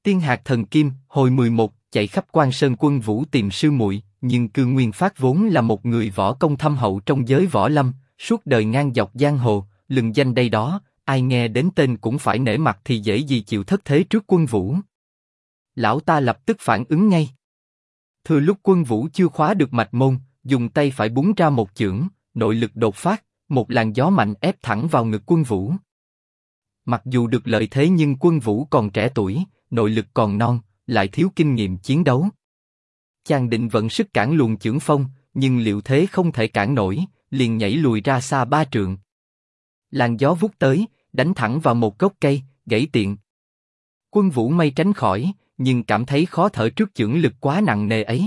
Tiên hạt thần kim, hồi 11, chạy khắp Quan Sơn Quân Vũ tìm sư muội, nhưng Cư Nguyên Phát vốn là một người võ công thâm hậu trong giới võ lâm, suốt đời ngang dọc giang hồ, lừng danh đây đó, ai nghe đến tên cũng phải nể mặt thì dễ gì chịu thất thế trước Quân Vũ. Lão ta lập tức phản ứng ngay. Thừa lúc Quân Vũ chưa khóa được mạch môn, dùng tay phải búng ra một chưởng, nội lực đột phát, một làn gió mạnh ép thẳng vào ngực Quân Vũ. Mặc dù được lợi thế nhưng Quân Vũ còn trẻ tuổi, nội lực còn non, lại thiếu kinh nghiệm chiến đấu. Chàng định vận sức cản luồng chưởng phong, nhưng liệu thế không thể cản nổi, liền nhảy lùi ra xa 3 trượng. Làn gió vút tới, đánh thẳng vào một gốc cây, gãy tiện. Quân Vũ may tránh khỏi, nhưng cảm thấy khó thở trước chưởng lực quá nặng nề ấy.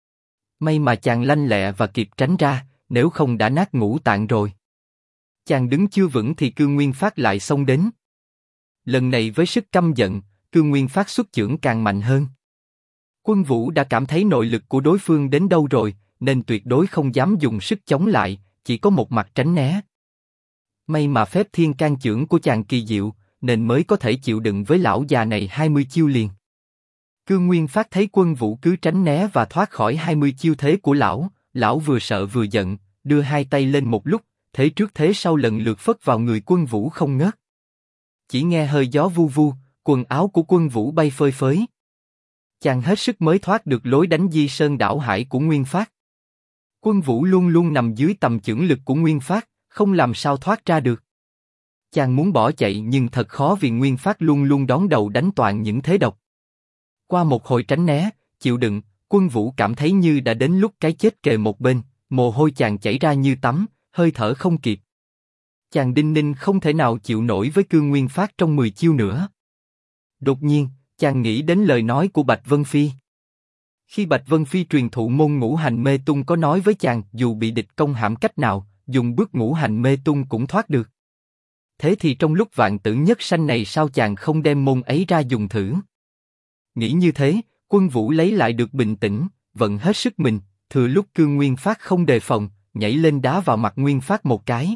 May mà chàng lanh lẹ và kịp tránh ra, nếu không đã nát ngũ tạng rồi. Chàng đứng chưa vững thì Cư Nguyên Phát lại xông đến. Lần này với sức căm giận, Cư Nguyên Phát xuất chưởng càng mạnh hơn. Quân Vũ đã cảm thấy nội lực của đối phương đến đâu rồi, nên tuyệt đối không dám dùng sức chống lại, chỉ có một mặt tránh né. May mà phép thiên can chưởng của chàng kỳ diệu, nên mới có thể chịu đựng với lão già này 20 chiêu liền. Cư Nguyên Phát thấy Quân Vũ cứ tránh né và thoát khỏi 20 chiêu thế của lão vừa sợ vừa giận, đưa hai tay lên một lúc, thế trước thế sau lần lượt phất vào người Quân Vũ không ngớt. Chỉ nghe hơi gió vu vu, quần áo của Quân Vũ bay phơi phới. Chàng hết sức mới thoát được lối đánh Di Sơn đảo hải của Nguyên Phát. Quân Vũ luôn luôn nằm dưới tầm chưởng lực của Nguyên Phát, không làm sao thoát ra được. Chàng muốn bỏ chạy nhưng thật khó vì Nguyên Phát luôn luôn đón đầu đánh toàn những thế độc. Qua một hồi tránh né, chịu đựng, Quân Vũ cảm thấy như đã đến lúc cái chết kề một bên, mồ hôi chàng chảy ra như tắm, hơi thở không kịp. Chàng đinh ninh không thể nào chịu nổi với Cư Nguyên Phát trong 10 chiêu nữa. Đột nhiên, chàng nghĩ đến lời nói của Bạch Vân Phi. Khi Bạch Vân Phi truyền thụ môn ngũ hành mê tung có nói với chàng dù bị địch công hãm cách nào, dùng bước ngũ hành mê tung cũng thoát được. Thế thì trong lúc vạn tử nhất sanh này sao chàng không đem môn ấy ra dùng thử? Nghĩ như thế, Quân Vũ lấy lại được bình tĩnh, vận hết sức mình, thừa lúc Cư Nguyên Phát không đề phòng, nhảy lên đá vào mặt Nguyên Phát một cái.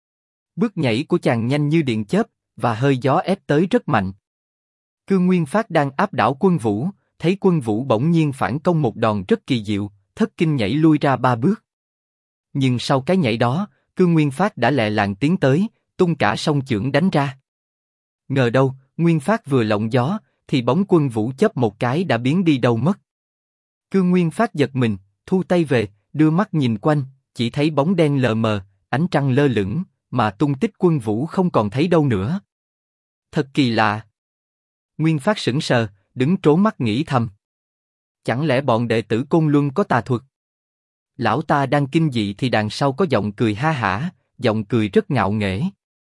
Bước nhảy của chàng nhanh như điện chớp, và hơi gió ép tới rất mạnh. Cư Nguyên Phát đang áp đảo Quân Vũ, thấy Quân Vũ bỗng nhiên phản công một đòn rất kỳ diệu, thất kinh nhảy lui ra 3 bước. Nhưng sau cái nhảy đó, Cư Nguyên Phát đã lẹ làng tiến tới, tung cả song chưởng đánh ra. Ngờ đâu, Nguyên Phát vừa lộng gió, thì bóng Quân Vũ chớp một cái đã biến đi đâu mất. Cư Nguyên Phát giật mình, thu tay về, đưa mắt nhìn quanh, chỉ thấy bóng đen lờ mờ, ánh trăng lơ lửng, mà tung tích Quân Vũ không còn thấy đâu nữa. Thật kỳ lạ. Nguyên Phát sững sờ, đứng trố mắt nghĩ thầm. Chẳng lẽ bọn đệ tử Côn Luân có tà thuật? Lão ta đang kinh dị thì đằng sau có giọng cười ha hả, giọng cười rất ngạo nghễ.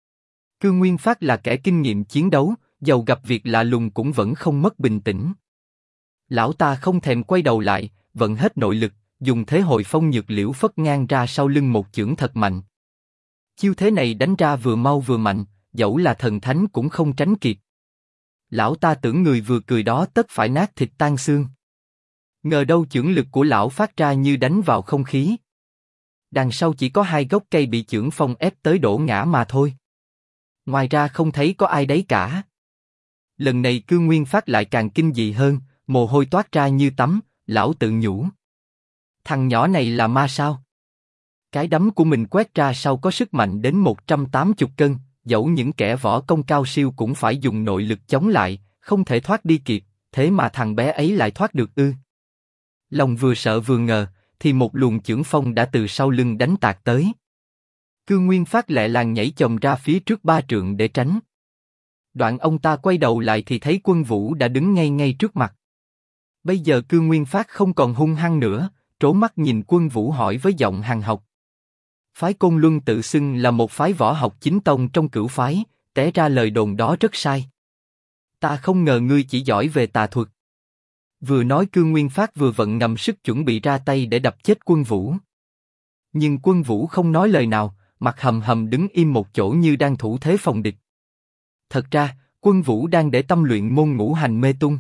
Cư Nguyên Phát là kẻ kinh nghiệm chiến đấu, dầu gặp việc lạ lùng cũng vẫn không mất bình tĩnh. Lão ta không thèm quay đầu lại, vận hết nội lực, dùng thế Hồi Phong Nhược Liễu phất ngang ra sau lưng một chưởng thật mạnh. Chiêu thế này đánh ra vừa mau vừa mạnh, dẫu là thần thánh cũng không tránh kịp. Lão ta tưởng người vừa cười đó tất phải nát thịt tan xương. Ngờ đâu chưởng lực của lão phát ra như đánh vào không khí. Đằng sau chỉ có 2 gốc cây bị chưởng phong ép tới đổ ngã mà thôi. Ngoài ra không thấy có ai đấy cả. Lần này Cư Nguyên Phát lại càng kinh dị hơn, mồ hôi toát ra như tắm, lão tự nhủ. Thằng nhỏ này là ma sao? Cái đấm của mình quét ra sau có sức mạnh đến 180 cân, dẫu những kẻ võ công cao siêu cũng phải dùng nội lực chống lại, không thể thoát đi kịp, thế mà thằng bé ấy lại thoát được ư? Lòng vừa sợ vừa ngờ, thì một luồng chưởng phong đã từ sau lưng đánh tạt tới. Cư Nguyên Phát lẹ làng nhảy chồm ra phía trước 3 trượng để tránh. Đoạn ông ta quay đầu lại thì thấy Quân Vũ đã đứng ngay trước mặt. Bây giờ Cư Nguyên Phát không còn hung hăng nữa, trố mắt nhìn Quân Vũ hỏi với giọng hằn học. Phái Côn Luân tự xưng là một phái võ học chính tông trong cửu phái, té ra lời đồn đó rất sai. Ta không ngờ ngươi chỉ giỏi về tà thuật. Vừa nói Cư Nguyên Phát vừa vận ngầm sức chuẩn bị ra tay để đập chết Quân Vũ. Nhưng Quân Vũ không nói lời nào, mặt hầm hầm đứng im một chỗ như đang thủ thế phòng địch. Thật ra, Quân Vũ đang để tâm luyện môn ngũ hành mê tung.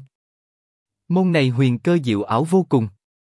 Môn này huyền cơ diệu ảo vô cùng.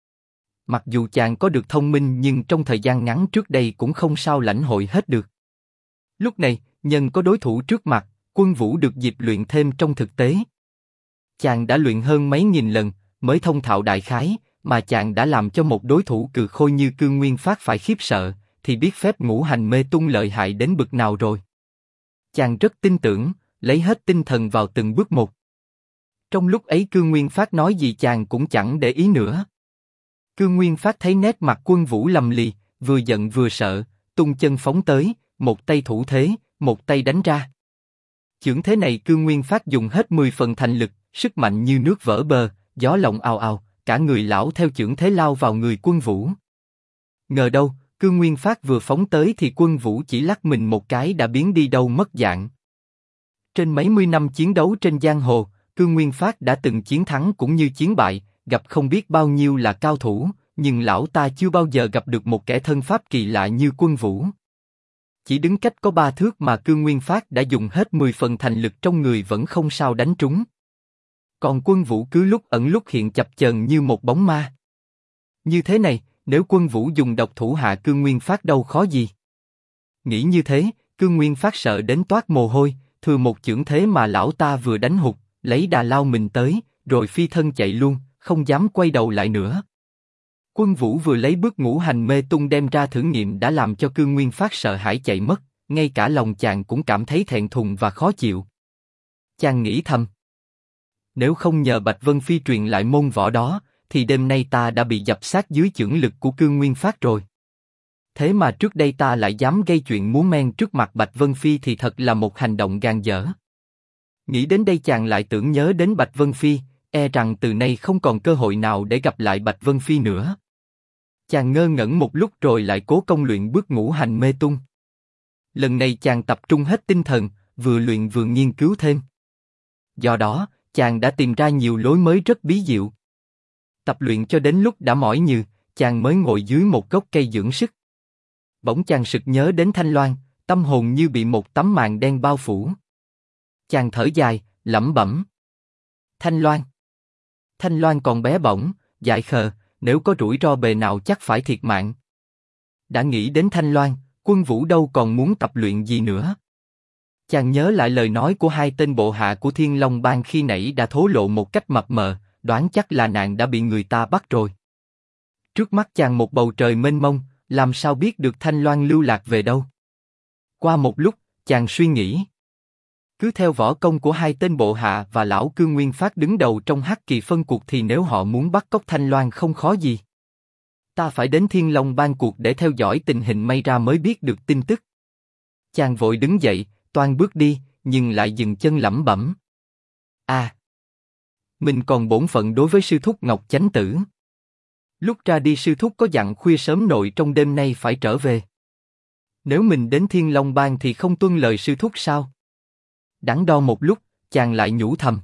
Mặc dù chàng có được thông minh nhưng trong thời gian ngắn trước đây cũng không sao lãnh hội hết được. Lúc này, nhân có đối thủ trước mặt, Quân Vũ được dịp luyện thêm trong thực tế. Chàng đã luyện hơn mấy nghìn lần, mới thông thạo đại khái, mà chàng đã làm cho một đối thủ cừ khôi như Cương Nguyên Phát phải khiếp sợ, thì biết phép ngũ hành mê tung lợi hại đến bực nào rồi. Chàng rất tin tưởng, lấy hết tinh thần vào từng bước một. Trong lúc ấy Cương Nguyên Phát nói gì chàng cũng chẳng để ý nữa. Cương Nguyên Phát thấy nét mặt Quân Vũ lầm lì, vừa giận vừa sợ, tung chân phóng tới, một tay thủ thế, một tay đánh ra. Chưởng thế này Cương Nguyên Phát dùng hết 10 phần thành lực, sức mạnh như nước vỡ bờ, gió lộng ào ào, cả người lão theo chưởng thế lao vào người Quân Vũ. Ngờ đâu, Cương Nguyên Phát vừa phóng tới thì Quân Vũ chỉ lắc mình một cái đã biến đi đâu mất dạng. Trên mấy mươi năm chiến đấu trên giang hồ, Cương Nguyên Phát đã từng chiến thắng cũng như chiến bại, gặp không biết bao nhiêu là cao thủ, nhưng lão ta chưa bao giờ gặp được một kẻ thân pháp kỳ lạ như Quân Vũ. Chỉ đứng cách có 3 thước mà Cương Nguyên Phát đã dùng hết 10 phần thành lực trong người vẫn không sao đánh trúng. Còn Quân Vũ cứ lúc ẩn lúc hiện chập chờn như một bóng ma. Như thế này, nếu Quân Vũ dùng độc thủ hạ Cương Nguyên Phát đâu khó gì. Nghĩ như thế, Cương Nguyên Phát sợ đến toát mồ hôi, thừa một chưởng thế mà lão ta vừa đánh hụt, lấy đà lao mình tới, rồi phi thân chạy luôn, không dám quay đầu lại nữa. Quân Vũ vừa lấy bước ngũ hành mê tung đem ra thử nghiệm đã làm cho Cương Nguyên Phát sợ hãi chạy mất, ngay cả lòng chàng cũng cảm thấy thẹn thùng và khó chịu. Chàng nghĩ thầm, nếu không nhờ Bạch Vân Phi truyền lại môn võ đó, thì đêm nay ta đã bị dập xác dưới chưởng lực của Cương Nguyên Phát rồi. Thế mà trước đây ta lại dám gây chuyện múa men trước mặt Bạch Vân Phi thì thật là một hành động gan dở. Nghĩ đến đây chàng lại tưởng nhớ đến Bạch Vân Phi, e rằng từ nay không còn cơ hội nào để gặp lại Bạch Vân Phi nữa. Chàng ngơ ngẩn một lúc rồi lại cố công luyện bước ngũ hành mê tung. Lần này chàng tập trung hết tinh thần, vừa luyện vừa nghiên cứu thêm. Do đó, chàng đã tìm ra nhiều lối mới rất bí diệu. Tập luyện cho đến lúc đã mỏi nhừ, chàng mới ngồi dưới một gốc cây dưỡng sức. Bỗng chàng sực nhớ đến Thanh Loan, tâm hồn như bị một tấm màn đen bao phủ. Chàng thở dài, lẩm bẩm. Thanh Loan. Thanh Loan còn bé bỏng, dại khờ, nếu có rủi ro bề nào chắc phải thiệt mạng. Đã nghĩ đến Thanh Loan, Quân Vũ đâu còn muốn tập luyện gì nữa. Chàng nhớ lại lời nói của 2 tên bộ hạ của Thiên Long Bang khi nãy đã thố lộ một cách mập mờ, đoán chắc là nàng đã bị người ta bắt rồi. Trước mắt chàng một bầu trời mênh mông, làm sao biết được Thanh Loan lưu lạc về đâu. Qua một lúc, chàng suy nghĩ. Cứ theo võ công của 2 tên bộ hạ và lão Cương Nguyên Phát đứng đầu trong hắc kỳ phân cuộc thì nếu họ muốn bắt cóc Thanh Loan không khó gì. Ta phải đến Thiên Long Bang cuộc để theo dõi tình hình may ra mới biết được tin tức. Chàng vội đứng dậy, toan bước đi, nhưng lại dừng chân lẩm bẩm. Mình còn bổn phận đối với sư thúc Ngọc Chánh Tử. Lúc ra đi sư thúc có dặn khuya sớm nội trong đêm nay phải trở về. Nếu mình đến Thiên Long Bang thì không tuân lời sư thúc sao? Đắn đo một lúc, chàng lại nhủ thầm.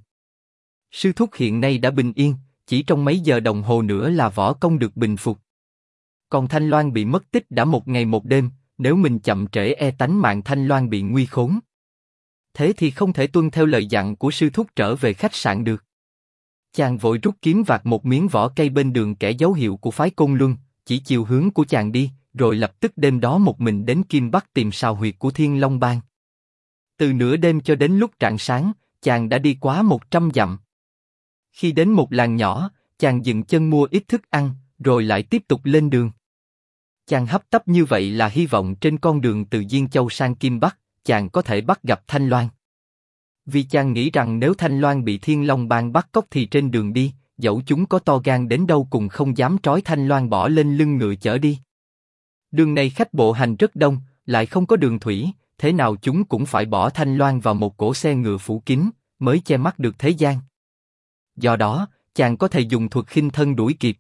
Sư thúc hiện nay đã bình yên, chỉ trong mấy giờ đồng hồ nữa là võ công được bình phục. Còn Thanh Loan bị mất tích đã 1 ngày 1 đêm, nếu mình chậm trễ e tánh mạng Thanh Loan bị nguy khốn. Thế thì không thể tuân theo lời dặn của sư thúc trở về khách sạn được. Chàng vội rút kiếm vạt một miếng vỏ cây bên đường kẻ dấu hiệu của phái Côn Luân, chỉ chiều hướng của chàng đi, rồi lập tức đêm đó một mình đến Kim Bắc tìm sào huyệt của Thiên Long Bang. Từ nửa đêm cho đến lúc rạng sáng, chàng đã đi quá 100 dặm. Khi đến một làng nhỏ, chàng dừng chân mua ít thức ăn, rồi lại tiếp tục lên đường. Chàng hấp tấp như vậy là hy vọng trên con đường từ Diên Châu sang Kim Bắc, chàng có thể bắt gặp Thanh Loan. Vì chàng nghĩ rằng nếu Thanh Loan bị Thiên Long Bang bắt cóc thì trên đường đi, dẫu chúng có to gan đến đâu cũng không dám trói Thanh Loan bỏ lên lưng ngựa chở đi. Đường này khách bộ hành rất đông, lại không có đường thủy, thế nào chúng cũng phải bỏ Thanh Loan vào một cỗ xe ngựa phủ kín, mới che mắt được thế gian. Do đó, chàng có thể dùng thuật khinh thân đuổi kịp.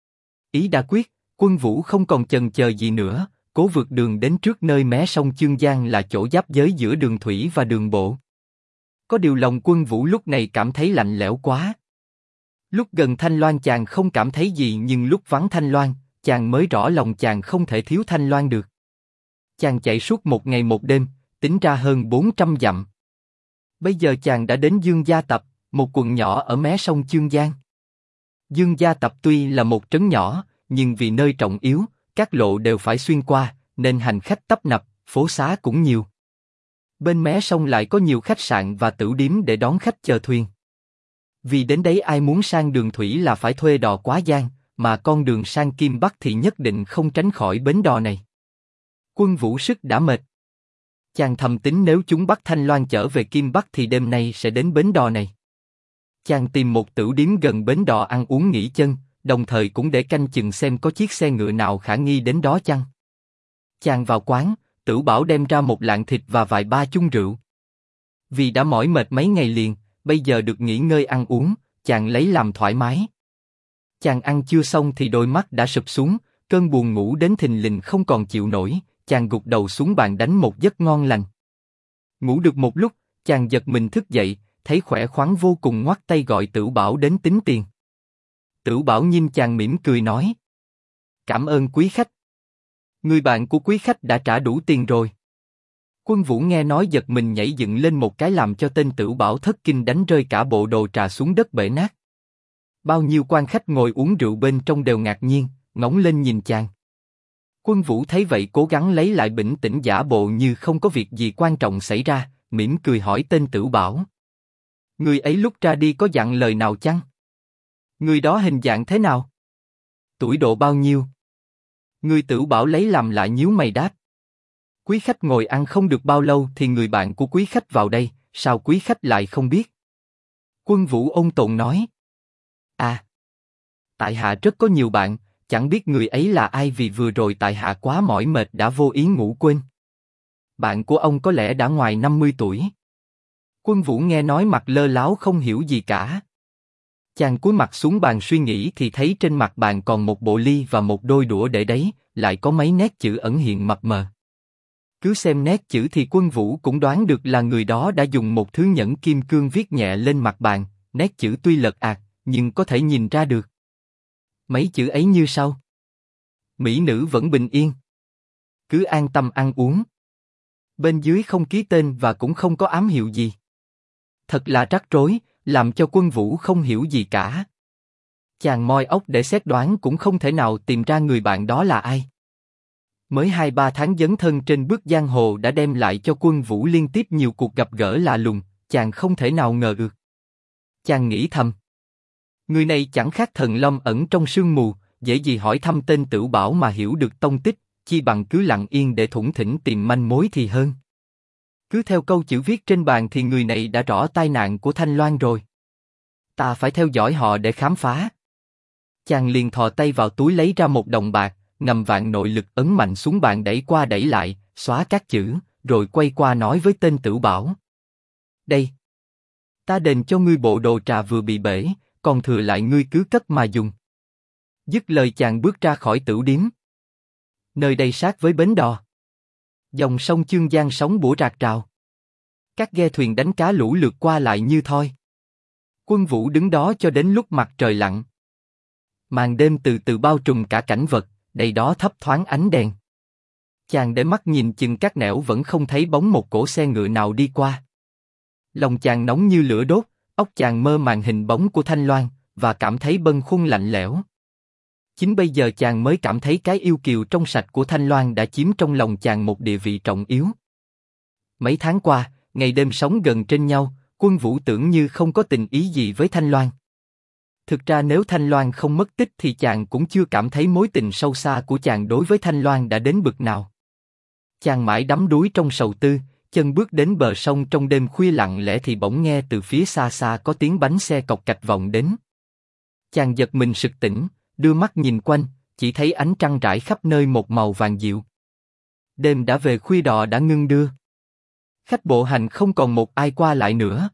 Ý đã quyết, Quân Vũ không còn chần chờ gì nữa, cố vượt đường đến trước nơi mé sông Chương Giang là chỗ giáp giới giữa đường thủy và đường bộ. Có điều lòng Quân Vũ lúc này cảm thấy lạnh lẽo quá. Lúc gần Thanh Loan chàng không cảm thấy gì nhưng lúc vắng Thanh Loan, chàng mới rõ lòng chàng không thể thiếu Thanh Loan được. Chàng chạy suốt 1 ngày 1 đêm, tính ra hơn 400 dặm. Bây giờ chàng đã đến Dương Gia Tập, một quận nhỏ ở mé sông Chương Giang. Dương Gia Tập tuy là một trấn nhỏ, nhưng vì nơi trọng yếu, các lộ đều phải xuyên qua, nên hành khách tấp nập, phố xá cũng nhiều. Bên mé sông lại có nhiều khách sạn và tửu điếm để đón khách chờ thuyền. Vì đến đấy ai muốn sang đường thủy là phải thuê đò quá giang, mà con đường sang Kim Bắc thì nhất định không tránh khỏi bến đò này. Quân Vũ sức đã mệt. Chàng thầm tính nếu chúng bắt Thanh Loan trở về Kim Bắc thì đêm nay sẽ đến bến đò này. Chàng tìm một tửu điếm gần bến đò ăn uống nghỉ chân, đồng thời cũng để canh chừng xem có chiếc xe ngựa nào khả nghi đến đó chăng. Chàng vào quán, Tửu Bảo đem ra một lạng thịt và vài ba chung rượu. Vì đã mỏi mệt mấy ngày liền, bây giờ được nghỉ ngơi ăn uống, chàng lấy làm thoải mái. Chàng ăn chưa xong thì đôi mắt đã sụp xuống, cơn buồn ngủ đến thình lình không còn chịu nổi, chàng gục đầu xuống bàn đánh một giấc ngon lành. Ngủ được một lúc, chàng giật mình thức dậy, thấy khỏe khoắn vô cùng ngoắt tay gọi Tửu Bảo đến tính tiền. Tửu Bảo nhìn chàng mỉm cười nói: Cảm ơn quý khách. Người bạn của quý khách đã trả đủ tiền rồi. Quân Vũ nghe nói giật mình nhảy dựng lên một cái làm cho tên Tửu Bảo thất kinh đánh rơi cả bộ đồ trà xuống đất bể nát. Bao nhiêu quan khách ngồi uống rượu bên trong đều ngạc nhiên, ngẩng lên nhìn chàng. Quân Vũ thấy vậy cố gắng lấy lại bình tĩnh giả bộ như không có việc gì quan trọng xảy ra, mỉm cười hỏi tên Tửu Bảo: Người ấy lúc ra đi có dặn lời nào chăng? Người đó hình dạng thế nào? Tuổi độ bao nhiêu? Người Tửu Bảo lấy làm lạ nhíu mày đáp: Quý khách ngồi ăn không được bao lâu thì người bạn của quý khách vào đây, sao quý khách lại không biết? Quân Vũ ôn tồn nói: À, tại hạ rất có nhiều bạn, chẳng biết người ấy là ai vì vừa rồi tại hạ quá mỏi mệt đã vô ý ngủ quên. Bạn của ông có lẽ đã ngoài 50 tuổi. Quân Vũ nghe nói mặt lơ láo không hiểu gì cả. Chàng cúi mặt xuống bàn suy nghĩ thì thấy trên mặt bàn còn một bộ ly và một đôi đũa để đấy, lại có mấy nét chữ ẩn hiện mập mờ. Cứ xem nét chữ thì Quân Vũ cũng đoán được là người đó đã dùng một thứ nhẫn kim cương viết nhẹ lên mặt bàn, nét chữ tuy lật ạt, nhưng có thể nhìn ra được. Mấy chữ ấy như sau: Mỹ nữ vẫn bình yên, cứ an tâm ăn uống. Bên dưới không ký tên và cũng không có ám hiệu gì. Thật là rắc rối, làm cho Quân Vũ không hiểu gì cả. Chàng moi óc để xét đoán cũng không thể nào tìm ra người bạn đó là ai. Mới 2-3 tháng dấn thân trên bước giang hồ đã đem lại cho Quân Vũ liên tiếp nhiều cuộc gặp gỡ lạ lùng, chàng không thể nào ngờ được. Chàng nghĩ thầm: Người này chẳng khác thần long ẩn trong sương mù, dễ gì hỏi thăm tên Tửu Bảo mà hiểu được tông tích, chi bằng cứ lặng yên để thủng thỉnh tìm manh mối thì hơn. Cứ theo câu chữ viết trên bàn thì người này đã rõ tai nạn của Thanh Loan rồi. Ta phải theo dõi họ để khám phá. Chàng liền thò tay vào túi lấy ra một đồng bạc, ngầm vạn nội lực ấn mạnh xuống bàn đẩy qua đẩy lại, xóa các chữ, rồi quay qua nói với tên Tửu Bảo: Đây, ta đền cho ngươi bộ đồ trà vừa bị bể, còn thừa lại ngươi cứ cất mà dùng. Dứt lời chàng bước ra khỏi tửu điếm. Nơi đây sát với bến đò. Dòng sông Chương Giang sóng bủa rạc rào. Các ghe thuyền đánh cá lũ lượt qua lại như thoi. Quân Vũ đứng đó cho đến lúc mặt trời lặn. Màn đêm từ từ bao trùm cả cảnh vật, đầy đó thấp thoáng ánh đèn. Chàng để mắt nhìn chừng các nẻo vẫn không thấy bóng một cỗ xe ngựa nào đi qua. Lòng chàng nóng như lửa đốt, óc chàng mơ màng hình bóng của Thanh Loan, và cảm thấy bâng khuâng lạnh lẽo. Chính bây giờ chàng mới cảm thấy cái yêu kiều trong sạch của Thanh Loan đã chiếm trong lòng chàng một địa vị trọng yếu. Mấy tháng qua, ngày đêm sống gần trên nhau, Quân Vũ tưởng như không có tình ý gì với Thanh Loan. Thực ra nếu Thanh Loan không mất tích thì chàng cũng chưa cảm thấy mối tình sâu xa của chàng đối với Thanh Loan đã đến bực nào. Chàng mãi đắm đuối trong sầu tư, chân bước đến bờ sông trong đêm khuya lặng lẽ thì bỗng nghe từ phía xa xa có tiếng bánh xe cộc cạch vọng đến. Chàng giật mình sực tỉnh, đưa mắt nhìn quanh, chỉ thấy ánh trăng rải khắp nơi một màu vàng dịu. Đêm đã về khuya đò đã ngưng đưa. Khách bộ hành không còn một ai qua lại nữa.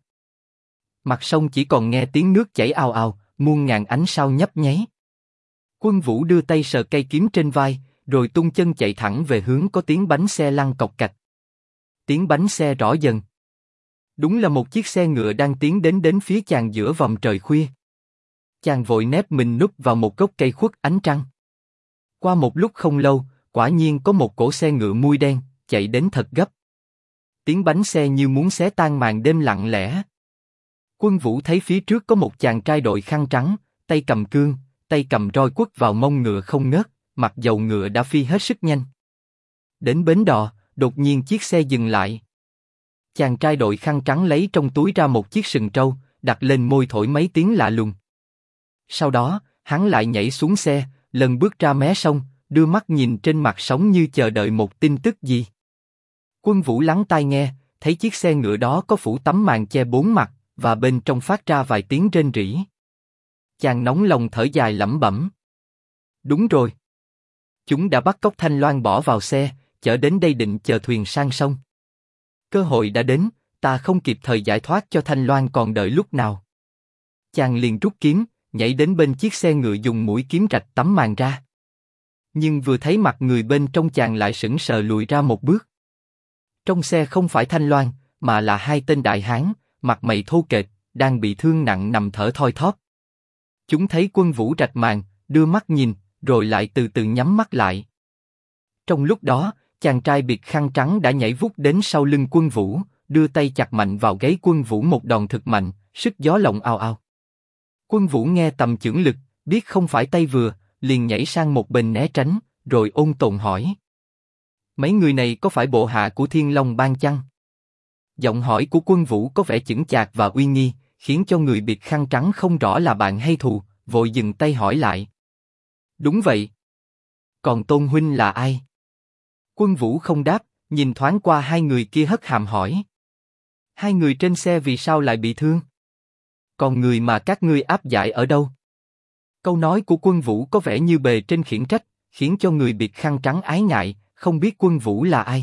Mặt sông chỉ còn nghe tiếng nước chảy ào ào, muôn ngàn ánh sao nhấp nháy. Quân Vũ đưa tay sờ cây kiếm trên vai, rồi tung chân chạy thẳng về hướng có tiếng bánh xe lăn cộc cạch. Tiếng bánh xe rõ dần. Đúng là một chiếc xe ngựa đang tiến đến phía chàng giữa vòng trời khuya. Chàng vội nép mình núp vào một gốc cây khuất ánh trăng. Qua một lúc không lâu, quả nhiên có một cỗ xe ngựa mui đen chạy đến thật gấp. Tiếng bánh xe như muốn xé tan màn đêm lặng lẽ. Quân Vũ thấy phía trước có một chàng trai đội khăn trắng, tay cầm cương, tay cầm roi quất vào mông ngựa không ngớt, mặc dầu ngựa đã phi hết sức nhanh. Đến bến đò, đột nhiên chiếc xe dừng lại. Chàng trai đội khăn trắng lấy trong túi ra một chiếc sừng trâu, đặt lên môi thổi mấy tiếng lạ lùng. Sau đó, hắn lại nhảy xuống xe, lần bước ra mé sông, đưa mắt nhìn trên mặt sóng như chờ đợi một tin tức gì. Quân Vũ lắng tai nghe, thấy chiếc xe ngựa đó có phủ tấm màn che bốn mặt, và bên trong phát ra vài tiếng rên rỉ. Chàng nóng lòng thở dài lẩm bẩm. Đúng rồi. Chúng đã bắt cóc Thanh Loan bỏ vào xe, chở đến đây định chờ thuyền sang sông. Cơ hội đã đến, ta không kịp thời giải thoát cho Thanh Loan còn đợi lúc nào. Chàng liền rút kiếm, nhảy đến bên chiếc xe ngựa dùng mũi kiếm rạch tấm màn ra. Nhưng vừa thấy mặt người bên trong chàng lại sững sờ lùi ra một bước. Trong xe không phải Thanh Loan, mà là hai tên đại hán, mặt mày thô kệch, đang bị thương nặng nằm thở thoi thóp. Chúng thấy Quân Vũ rạch màn, đưa mắt nhìn, rồi lại từ từ nhắm mắt lại. Trong lúc đó, chàng trai bịt khăn trắng đã nhảy vút đến sau lưng Quân Vũ, đưa tay chặt mạnh vào gáy Quân Vũ một đòn thực mạnh, sức gió lộng ào ào. Quân Vũ nghe tầm chưởng lực, biết không phải tay vừa, liền nhảy sang một bên né tránh, rồi ôn tồn hỏi: mấy người này có phải bộ hạ của Thiên Long Bang chăng? Giọng hỏi của Quân Vũ có vẻ chững chạc và uy nghi, khiến cho người bịt khăn trắng không rõ là bạn hay thù, vội dừng tay hỏi lại. Đúng vậy. Còn Tôn huynh là ai? Quân Vũ không đáp, nhìn thoáng qua hai người kia hất hàm hỏi. Hai người trên xe vì sao lại bị thương? Còn người mà các ngươi áp giải ở đâu? Câu nói của Quân Vũ có vẻ như bề trên khiển trách, khiến cho người bịt khăn trắng ái ngại, không biết Quân Vũ là ai.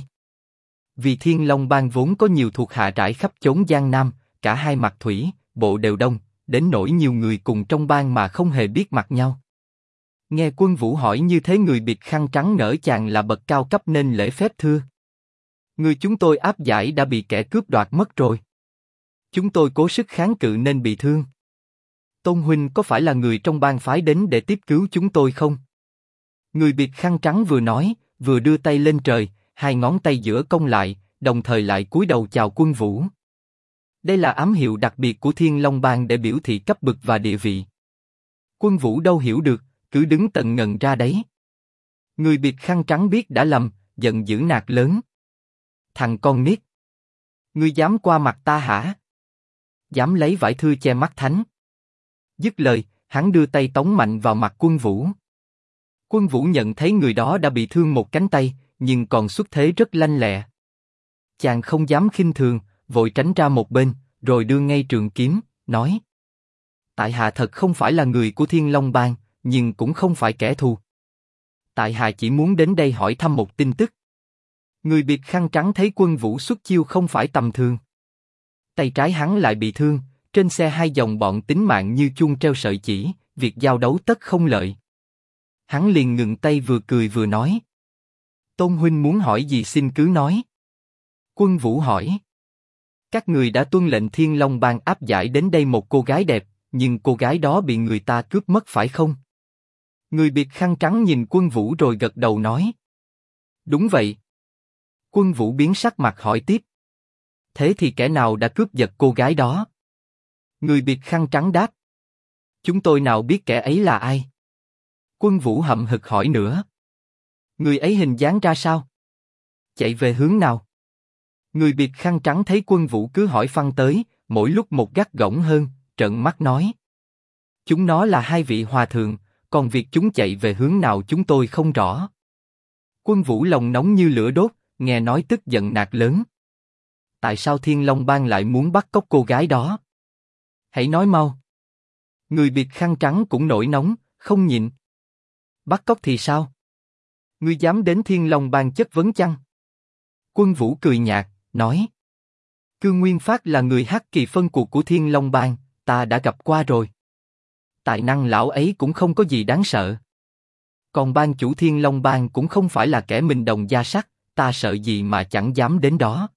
Vì Thiên Long Bang vốn có nhiều thuộc hạ trải khắp chốn Giang Nam, cả hai mặt thủy, bộ đều đông, đến nỗi nhiều người cùng trong bang mà không hề biết mặt nhau. Nghe Quân Vũ hỏi như thế, người bịt khăn trắng ngỡ chàng là bậc cao cấp nên lễ phép thưa. Người chúng tôi áp giải đã bị kẻ cướp đoạt mất rồi. Chúng tôi cố sức kháng cự nên bị thương. Tôn huynh có phải là người trong bang phái đến để tiếp cứu chúng tôi không? Người bịt khăn trắng vừa nói, vừa đưa tay lên trời, hai ngón tay giữa cong lại, đồng thời lại cúi đầu chào Quân Vũ. Đây là ám hiệu đặc biệt của Thiên Long Bang để biểu thị cấp bậc và địa vị. Quân Vũ đâu hiểu được, cứ đứng tận ngần ra đấy. Người bịt khăn trắng biết đã lầm, giận dữ nạt lớn. Thằng con nít! Ngươi dám qua mặt ta hả? Dám lấy vải thưa che mắt thánh? Dứt lời, hắn đưa tay tống mạnh vào mặt Quân Vũ. Quân Vũ nhận thấy người đó đã bị thương một cánh tay, nhưng còn xuất thế rất lanh lẹ. Chàng không dám khinh thường, vội tránh ra một bên, rồi đưa ngay trường kiếm, nói: tại hạ thật không phải là người của Thiên Long Bang, nhưng cũng không phải kẻ thù. Tại hạ chỉ muốn đến đây hỏi thăm một tin tức. Người bịt khăn trắng thấy Quân Vũ xuất chiêu không phải tầm thường. Tay trái hắn lại bị thương, trên xe hai dòng bọn tính mạng như chuông treo sợi chỉ, việc giao đấu tất không lợi. Hắn liền ngừng tay, vừa cười vừa nói: Tôn huynh muốn hỏi gì xin cứ nói. Quân Vũ hỏi: các người đã tuân lệnh Thiên Long Bang áp giải đến đây một cô gái đẹp, nhưng cô gái đó bị người ta cướp mất phải không? Người bịt khăn trắng nhìn Quân Vũ rồi gật đầu nói: đúng vậy. Quân Vũ biến sắc mặt hỏi tiếp: thế thì kẻ nào đã cướp giật cô gái đó? Người bịt khăn trắng đáp: chúng tôi nào biết kẻ ấy là ai. Quân Vũ hậm hực hỏi nữa: người ấy hình dáng ra sao? Chạy về hướng nào? Người bịt khăn trắng thấy Quân Vũ cứ hỏi phăng tới, mỗi lúc một gắt gỏng hơn, trợn mắt nói: chúng nó là hai vị hòa thượng, còn việc chúng chạy về hướng nào chúng tôi không rõ. Quân Vũ lòng nóng như lửa đốt, nghe nói tức giận nạt lớn: tại sao Thiên Long Bang lại muốn bắt cóc cô gái đó? Hãy nói mau. Người bịt khăn trắng cũng nổi nóng, không nhịn: bắt cóc thì sao? Ngươi dám đến Thiên Long Bang chất vấn chăng? Quân Vũ cười nhạt, nói: Cương Nguyên Phát là người hắc kỳ phân cuộc của Thiên Long Bang, ta đã gặp qua rồi. Tài năng lão ấy cũng không có gì đáng sợ. Còn bang chủ Thiên Long Bang cũng không phải là kẻ mình đồng gia sắt, ta sợ gì mà chẳng dám đến đó.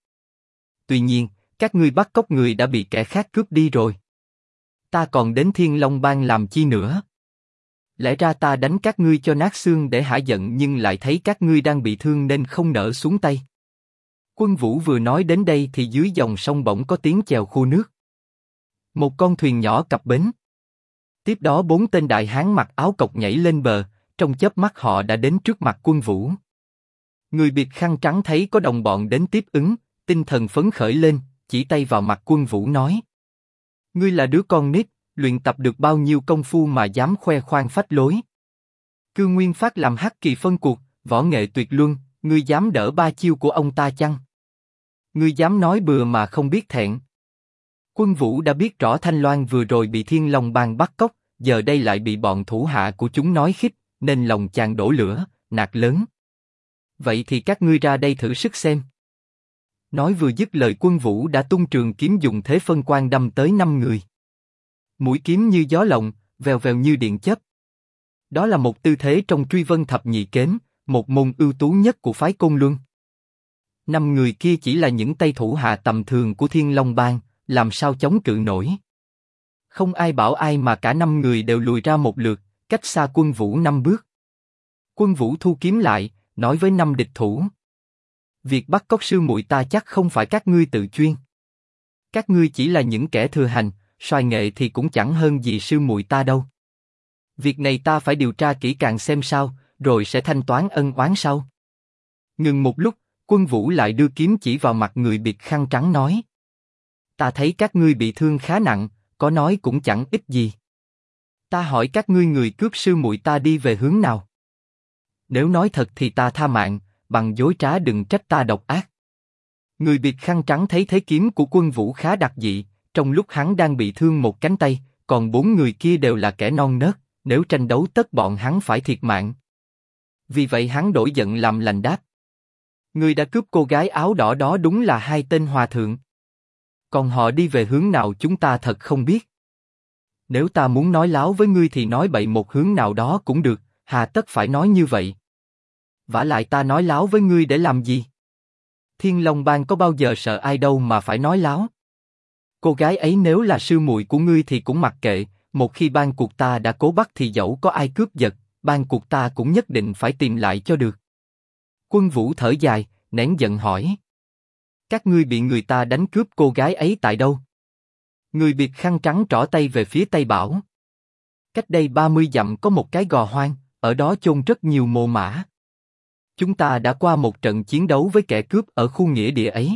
Tuy nhiên, các ngươi bắt cóc người đã bị kẻ khác cướp đi rồi. Ta còn đến Thiên Long Bang làm chi nữa? Lẽ ra ta đánh các ngươi cho nát xương để hả giận, nhưng lại thấy các ngươi đang bị thương nên không nỡ xuống tay. Quân Vũ vừa nói đến đây thì dưới dòng sông bỗng có tiếng chèo khua nước. Một con thuyền nhỏ cập bến. Tiếp đó bốn tên đại hán mặc áo cộc nhảy lên bờ, trong chớp mắt họ đã đến trước mặt Quân Vũ. Người bịt khăn trắng thấy có đồng bọn đến tiếp ứng, tinh thần phấn khởi lên, chỉ tay vào mặt Quân Vũ nói: Ngươi là đứa con nít, luyện tập được bao nhiêu công phu mà dám khoe khoang phách lối? Cư Nguyên Phát làm hắc kỳ phân cuộc, võ nghệ tuyệt luân, ngươi dám đỡ ba chiêu của ông ta chăng? Ngươi dám nói bừa mà không biết thẹn? Quân Vũ đã biết rõ Thanh Loan vừa rồi bị Thiên Long Bang bắt cóc, giờ đây lại bị bọn thủ hạ của chúng nói khích, nên lòng chàng đổ lửa, nạt lớn. Vậy thì các ngươi ra đây thử sức xem. Nói vừa dứt lời, Quân Vũ đã tung trường kiếm dùng thế phân quang đâm tới 5 người. Mũi kiếm như gió lộng, vèo vèo như điện chớp. Đó là một tư thế trong Truy Vân Thập Nhị Kếm, một môn ưu tú nhất của phái Côn Luân. 5 người kia chỉ là những tay thủ hạ tầm thường của Thiên Long Bang, làm sao chống cự nổi? Không ai bảo ai mà cả 5 người đều lùi ra một lượt, cách xa Quân Vũ 5 bước. Quân Vũ thu kiếm lại, nói với 5 địch thủ: việc bắt cóc sư muội ta chắc không phải các ngươi tự chuyên. Các ngươi chỉ là những kẻ thừa hành, soài nghệ thì cũng chẳng hơn gì sư muội ta đâu. Việc này ta phải điều tra kỹ càng xem sao, rồi sẽ thanh toán ân oán sau. Ngừng một lúc, Quân Vũ lại đưa kiếm chỉ vào mặt người bịt khăn trắng nói: ta thấy các ngươi bị thương khá nặng, có nói cũng chẳng ích gì. Ta hỏi các ngươi, người cướp sư muội ta đi về hướng nào? Nếu nói thật thì ta tha mạng, bằng dối trá đừng trách ta độc ác. Người bịt khăn trắng thấy thế kiếm của Quân Vũ khá đặc dị, trong lúc hắn đang bị thương một cánh tay, còn 4 người kia đều là kẻ non nớt, nếu tranh đấu tất bọn hắn phải thiệt mạng. Vì vậy hắn đổi giận làm lành đáp: người đã cướp cô gái áo đỏ đó đúng là 2 tên hòa thượng. Còn họ đi về hướng nào chúng ta thật không biết. Nếu ta muốn nói láo với ngươi thì nói bậy một hướng nào đó cũng được, hà tất phải nói như vậy. Vả lại ta nói láo với ngươi để làm gì? Thiên Long Bang có bao giờ sợ ai đâu mà phải nói láo. Cô gái ấy nếu là sư muội của ngươi thì cũng mặc kệ, một khi ban cuộc ta đã cố bắt thì dẫu có ai cướp giật, ban cuộc ta cũng nhất định phải tìm lại cho được. Quân Vũ thở dài, nén giận hỏi: các ngươi bị người ta đánh cướp cô gái ấy tại đâu? Người bịt khăn trắng trỏ tay về phía Tây bảo: cách đây 30 dặm có một cái gò hoang, ở đó chôn rất nhiều mồ mả. Chúng ta đã qua một trận chiến đấu với kẻ cướp ở khu nghĩa địa ấy.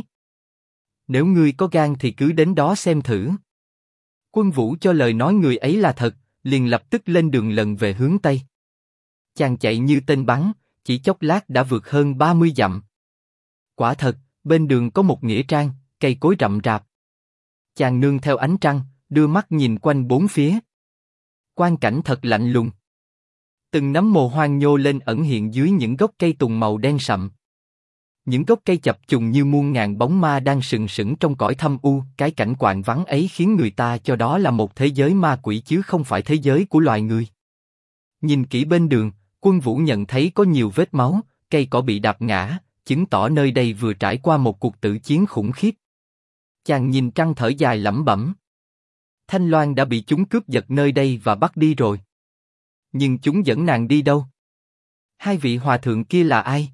Nếu ngươi có gan thì cứ đến đó xem thử. Quân Vũ cho lời nói người ấy là thật, liền lập tức lên đường lần về hướng Tây. Chàng chạy như tên bắn, chỉ chốc lát đã vượt hơn 30 dặm. Quả thật, bên đường có một nghĩa trang, cây cối rậm rạp. Chàng nương theo ánh trăng, đưa mắt nhìn quanh bốn phía. Quang cảnh thật lạnh lùng. Từng nấm mồ hoang nhô lên ẩn hiện dưới những gốc cây tùng màu đen sậm. Những gốc cây chập trùng như muôn ngàn bóng ma đang sừng sững trong cõi thâm u. Cái cảnh quạnh vắng ấy khiến người ta cho đó là một thế giới ma quỷ chứ không phải thế giới của loài người. Nhìn kỹ bên đường, Quân Vũ nhận thấy có nhiều vết máu, cây cỏ bị đạp ngã, chứng tỏ nơi đây vừa trải qua một cuộc tử chiến khủng khiếp. Chàng nhìn trăng thở dài lẩm bẩm: Thanh Loan đã bị chúng cướp giật nơi đây và bắt đi rồi. Nhưng chúng dẫn nàng đi đâu? 2 vị hòa thượng kia là ai?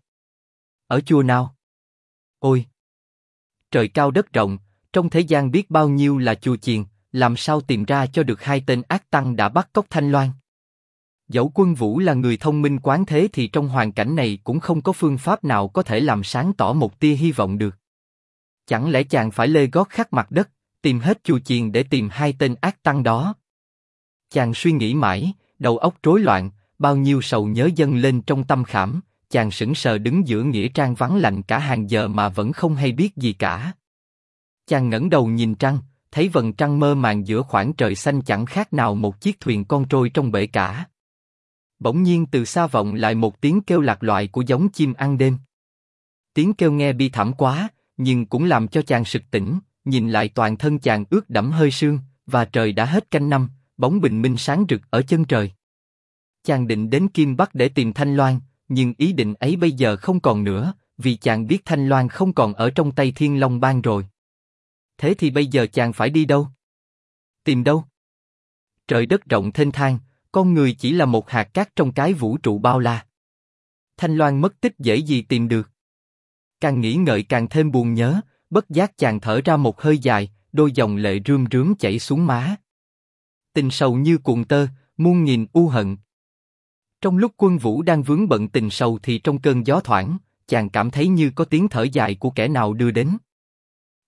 Ở chùa nào? Ôi! Trời cao đất rộng, trong thế gian biết bao nhiêu là chùa chiền, làm sao tìm ra cho được 2 tên ác tăng đã bắt cóc Thanh Loan? Dẫu Quân Vũ là người thông minh quán thế thì trong hoàn cảnh này cũng không có phương pháp nào có thể làm sáng tỏ một tia hy vọng được. Chẳng lẽ chàng phải lê gót khắp mặt đất, tìm hết chùa chiền để tìm 2 tên ác tăng đó? Chàng suy nghĩ mãi, đầu óc rối loạn, bao nhiêu sầu nhớ dâng lên trong tâm khảm. Chàng sững sờ đứng giữa nghĩa trang vắng lạnh cả hàng giờ mà vẫn không hay biết gì cả. Chàng ngẩng đầu nhìn trăng, thấy vầng trăng mơ màng giữa khoảng trời xanh chẳng khác nào một chiếc thuyền con trôi trong bể cả. Bỗng nhiên từ xa vọng lại một tiếng kêu lạc loại của giống chim ăn đêm. Tiếng kêu nghe bi thảm quá, nhưng cũng làm cho chàng sực tỉnh. Nhìn lại toàn thân chàng ướt đẫm hơi sương, và trời đã hết canh năm, bóng bình minh sáng rực ở chân trời. Chàng định đến Kim Bắc để tìm Thanh Loan, nhưng ý định ấy bây giờ không còn nữa, vì chàng biết Thanh Loan không còn ở trong tay Thiên Long Bang rồi. Thế thì bây giờ chàng phải đi đâu? Tìm đâu? Trời đất rộng thênh thang, con người chỉ là một hạt cát trong cái vũ trụ bao la. Thanh Loan mất tích dễ gì tìm được. Càng nghĩ ngợi càng thêm buồn nhớ, bất giác chàng thở ra một hơi dài, đôi dòng lệ rơm rớm chảy xuống má. Tình sầu như cuồng tơ, muôn nghìn u hận. Trong lúc Quân Vũ đang vướng bận tình sầu thì trong cơn gió thoảng, chàng cảm thấy như có tiếng thở dài của kẻ nào đưa đến.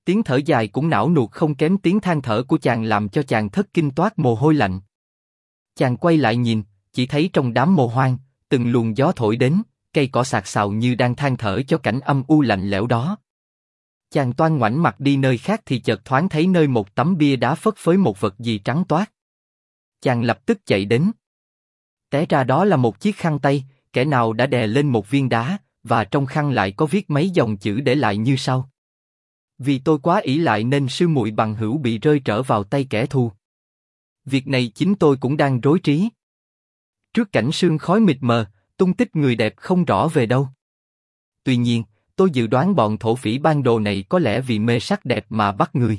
Tiếng thở dài cũng não nuột không kém tiếng than thở của chàng làm cho chàng thất kinh toát mồ hôi lạnh. Chàng quay lại nhìn, chỉ thấy trong đám mồ hoang, từng luồng gió thổi đến, cây cỏ sạc sào như đang than thở cho cảnh âm u lạnh lẽo đó. Chàng toan ngoảnh mặt đi nơi khác thì chợt thoáng thấy nơi một tấm bia đá phất phới một vật gì trắng toát. Chàng lập tức chạy đến. Té ra đó là một chiếc khăn tay, kẻ nào đã đè lên một viên đá, và trong khăn lại có viết mấy dòng chữ để lại như sau: vì tôi quá ỷ lại nên sư muội bằng hữu bị rơi trở vào tay kẻ thù. Việc này chính tôi cũng đang rối trí. Trước cảnh sương khói mịt mờ, tung tích người đẹp không rõ về đâu. Tuy nhiên, tôi dự đoán bọn thổ phỉ ban đồ này có lẽ vì mê sắc đẹp mà bắt người.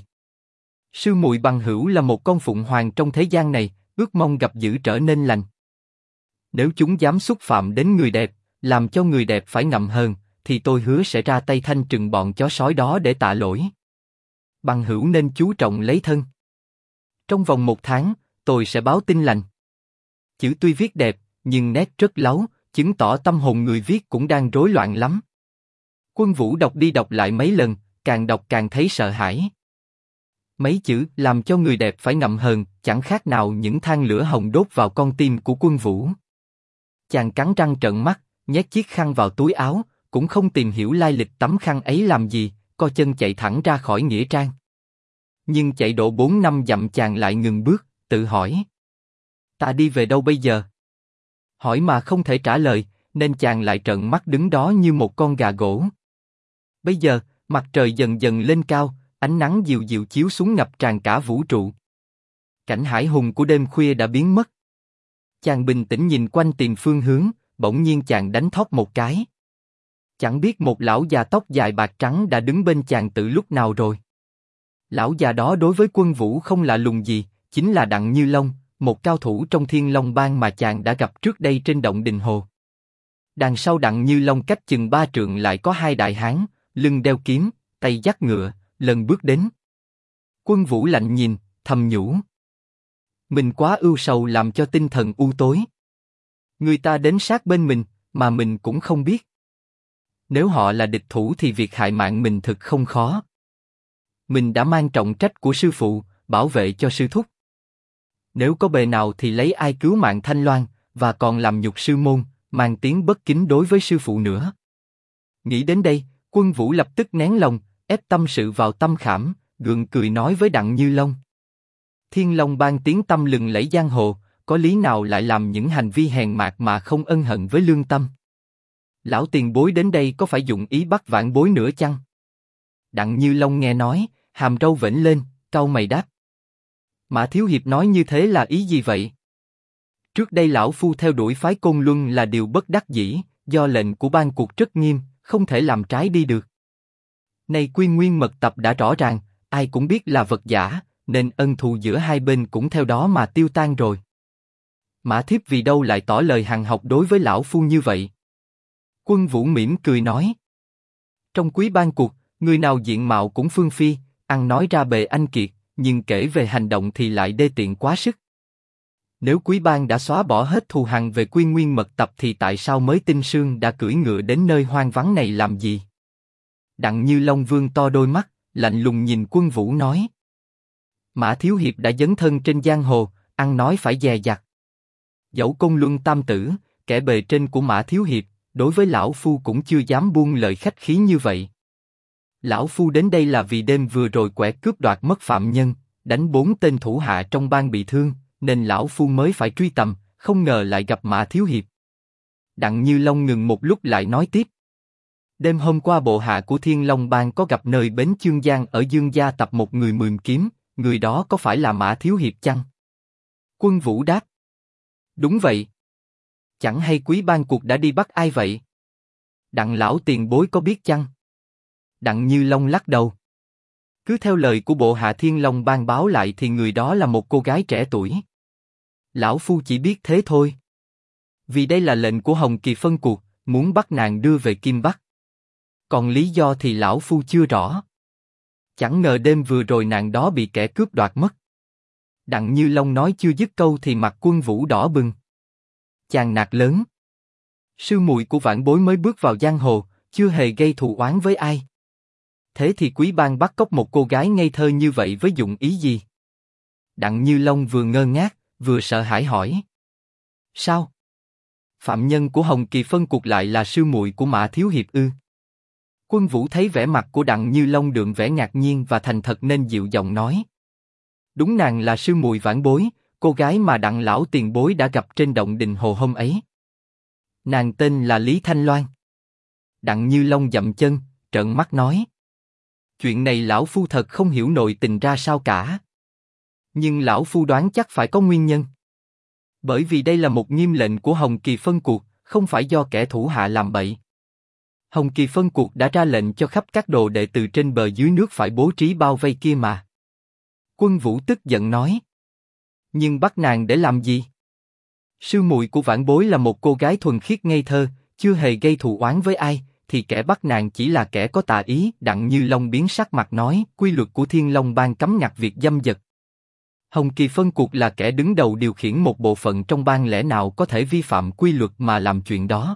Sư muội bằng hữu là một con phụng hoàng trong thế gian này, ước mong gặp dữ trở nên lành. Nếu chúng dám xúc phạm đến người đẹp, làm cho người đẹp phải ngậm hờn, thì tôi hứa sẽ ra tay thanh trừng bọn chó sói đó để tạ lỗi. Bằng hữu nên chú trọng lấy thân. Trong vòng 1 tháng, tôi sẽ báo tin lành. Chữ tuy viết đẹp, nhưng nét rất láu, chứng tỏ tâm hồn người viết cũng đang rối loạn lắm. Quân Vũ đọc đi đọc lại mấy lần, càng đọc càng thấy sợ hãi. Mấy chữ làm cho người đẹp phải ngậm hờn, chẳng khác nào những than lửa hồng đốt vào con tim của Quân Vũ. Chàng cắn răng trợn mắt, nhét chiếc khăn vào túi áo, cũng không tìm hiểu lai lịch tấm khăn ấy làm gì, co chân chạy thẳng ra khỏi nghĩa trang. Nhưng chạy độ 4-5 dặm chàng lại ngừng bước, tự hỏi: ta đi về đâu bây giờ? Hỏi mà không thể trả lời, nên chàng lại trợn mắt đứng đó như một con gà gỗ. Bây giờ, mặt trời dần dần lên cao, ánh nắng dịu dịu chiếu xuống ngập tràn cả vũ trụ. Cảnh hải hùng của đêm khuya đã biến mất. Chàng bình tĩnh nhìn quanh tìm phương hướng, bỗng nhiên chàng đánh thót một cái. Chẳng biết một lão già tóc dài bạc trắng đã đứng bên chàng từ lúc nào rồi. Lão già đó đối với Quân Vũ không lạ lùng gì, chính là Đặng Như Long, một cao thủ trong Thiên Long Bang mà chàng đã gặp trước đây trên động Đình Hồ. Đằng sau Đặng Như Long cách chừng 3 trượng lại có 2 đại hán, lưng đeo kiếm, tay dắt ngựa, lần bước đến. Quân Vũ lạnh nhìn, thầm nhủ: mình quá ưu sầu làm cho tinh thần u tối. Người ta đến sát bên mình, mà mình cũng không biết. Nếu họ là địch thủ thì việc hại mạng mình thực không khó. Mình đã mang trọng trách của sư phụ, bảo vệ cho sư thúc. Nếu có bề nào thì lấy ai cứu mạng Thanh Loan, và còn làm nhục sư môn, mang tiếng bất kính đối với sư phụ nữa. Nghĩ đến đây, Quân Vũ lập tức nén lòng, ép tâm sự vào tâm khảm, gượng cười nói với Đặng Như Long: Thiên Long Bang tiếng tăm lừng lẫy giang hồ, có lý nào lại làm những hành vi hèn mạt mà không ân hận với lương tâm? Lão tiền bối đến đây có phải dụng ý bắt vãn bối nữa chăng? Đặng Như Long nghe nói, hàm râu vểnh lên, cau mày đáp: Mã Thiếu Hiệp nói như thế là ý gì vậy? Trước đây lão phu theo đuổi phái Côn Luân là điều bất đắc dĩ, do lệnh của ban cuộc rất nghiêm, không thể làm trái đi được. Nay quy nguyên mật tập đã rõ ràng, ai cũng biết là vật giả, nên ân thù giữa hai bên cũng theo đó mà tiêu tan rồi. Mã Thiếp vì đâu lại tỏ lời hằn học đối với lão phu như vậy? Quân Vũ mỉm cười nói: Trong quý ban cuộc, người nào diện mạo cũng phương phi, ăn nói ra bề anh kiệt, nhưng kể về hành động thì lại đê tiện quá sức. Nếu quý ban đã xóa bỏ hết thù hằn về quy nguyên mật tập thì tại sao mới Tinh Sương đã cưỡi ngựa đến nơi hoang vắng này làm gì? Đặng Như Long vương to đôi mắt, lạnh lùng nhìn Quân Vũ nói: Mã Thiếu Hiệp đã dấn thân trên giang hồ, ăn nói phải dè dặt. Dẫu Côn Luân tam tử, kẻ bề trên của Mã Thiếu Hiệp, đối với lão phu cũng chưa dám buông lời khách khí như vậy. Lão phu đến đây là vì đêm vừa rồi quẻ cướp đoạt mất phạm nhân, đánh 4 tên thủ hạ trong bang bị thương, nên lão phu mới phải truy tầm, không ngờ lại gặp Mã Thiếu Hiệp. Đặng Như Long ngừng một lúc lại nói tiếp: Đêm hôm qua bộ hạ của Thiên Long Bang có gặp nơi bến Chương Giang ở Dương Gia tập một người mười kiếm, người đó có phải là Mã Thiếu Hiệp chăng? Quân Vũ đáp: Đúng vậy. Chẳng hay quý ban cuộc đã đi bắt ai vậy? Đặng lão tiền bối có biết chăng? Đặng Như Long lắc đầu. Cứ theo lời của bộ hạ Thiên Long Bang báo lại thì người đó là một cô gái trẻ tuổi. Lão phu chỉ biết thế thôi. Vì đây là lệnh của Hồng Kỳ phân cuộc, muốn bắt nàng đưa về Kim Bắc. Còn lý do thì lão phu chưa rõ. Chẳng ngờ đêm vừa rồi nàng đó bị kẻ cướp đoạt mất. Đặng Như Long nói chưa dứt câu thì mặt Quân Vũ đỏ bừng. Chàng nạt lớn: Sư muội của vãn bối mới bước vào giang hồ, chưa hề gây thù oán với ai. Thế thì Quý Bang bắt cóc một cô gái ngây thơ như vậy với dụng ý gì? Đặng Như Long vừa ngơ ngác, vừa sợ hãi hỏi. Sao? Phạm nhân của Hồng Kỳ phân cuộc lại là sư muội của Mã Thiếu Hiệp ư? Quân Vũ thấy vẻ mặt của Đặng Như Long đượm vẻ ngạc nhiên và thành thật nên dịu giọng nói. Đúng, nàng là sư muội Vãn Bối, cô gái mà Đặng lão tiền bối đã gặp trên động đình hồ hôm ấy. Nàng tên là Lý Thanh Loan. Đặng Như Long dậm chân, trợn mắt nói. Chuyện này lão phu thật không hiểu nội tình ra sao cả. Nhưng lão phu đoán chắc phải có nguyên nhân. Bởi vì đây là một nghiêm lệnh của Hồng Kỳ phân cuộc, không phải do kẻ thủ hạ làm bậy. Hồng Kỳ phân cuộc đã ra lệnh cho khắp các đồ đệ từ trên bờ dưới nước phải bố trí bao vây kia mà. Quân Vũ tức giận nói. Nhưng bắt nàng để làm gì? Sư muội của Vãn Bối là một cô gái thuần khiết ngây thơ, chưa hề gây thù oán với ai, thì kẻ bắt nàng chỉ là kẻ có tà ý. Đặng Như Long biến sắc mặt nói, quy luật của Thiên Long Bang cấm ngặt việc dâm dật. Hồng Kỳ phân cuộc là kẻ đứng đầu điều khiển một bộ phận trong bang, lẽ nào có thể vi phạm quy luật mà làm chuyện đó?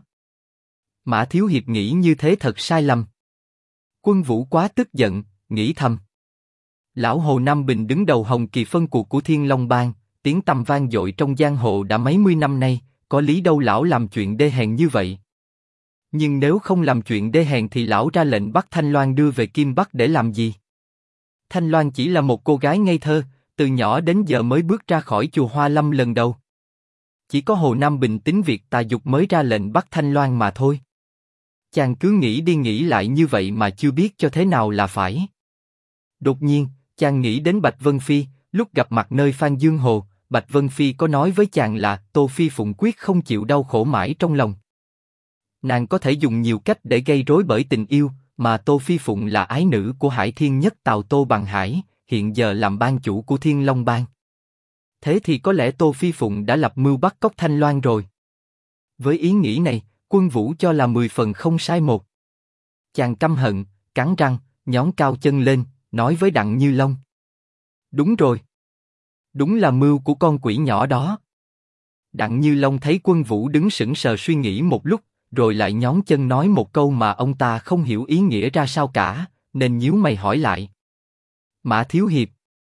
Mã Thiếu Hiệp nghĩ như thế thật sai lầm. Quân Vũ quá tức giận, nghĩ thầm. Lão Hồ Nam Bình đứng đầu Hồng Kỳ phân cuộc của Thiên Long Bang, tiếng tăm vang dội trong giang hồ đã mấy mươi năm nay, có lý đâu lão làm chuyện đê hèn như vậy. Nhưng nếu không làm chuyện đê hèn thì lão ra lệnh bắt Thanh Loan đưa về Kim Bắc để làm gì? Thanh Loan chỉ là một cô gái ngây thơ, từ nhỏ đến giờ mới bước ra khỏi chùa Hoa Lâm lần đầu. Chỉ có Hồ Nam Bình tính việc tà dục mới ra lệnh bắt Thanh Loan mà thôi. Chàng cứ nghĩ đi nghĩ lại như vậy mà chưa biết cho thế nào là phải. Đột nhiên, chàng nghĩ đến Bạch Vân Phi, lúc gặp mặt nơi Phan Dương Hồ, Bạch Vân Phi có nói với chàng là Tô Phi Phụng quyết không chịu đau khổ mãi trong lòng. Nàng có thể dùng nhiều cách để gây rối bởi tình yêu, mà Tô Phi Phụng là ái nữ của Hải Thiên Nhất Tào Tô Bằng Hải, hiện giờ làm ban chủ của Thiên Long Bang. Thế thì có lẽ Tô Phi Phụng đã lập mưu bắt cóc Thanh Loan rồi. Với ý nghĩ này, Quân Vũ cho là 10 phần không sai một. Chàng căm hận, cắn răng, nhón cao chân lên, nói với Đặng Như Long. Đúng rồi. Đúng là mưu của con quỷ nhỏ đó. Đặng Như Long thấy Quân Vũ đứng sững sờ suy nghĩ một lúc, rồi lại nhón chân nói một câu mà ông ta không hiểu ý nghĩa ra sao cả, nên nhíu mày hỏi lại. Mã Thiếu Hiệp.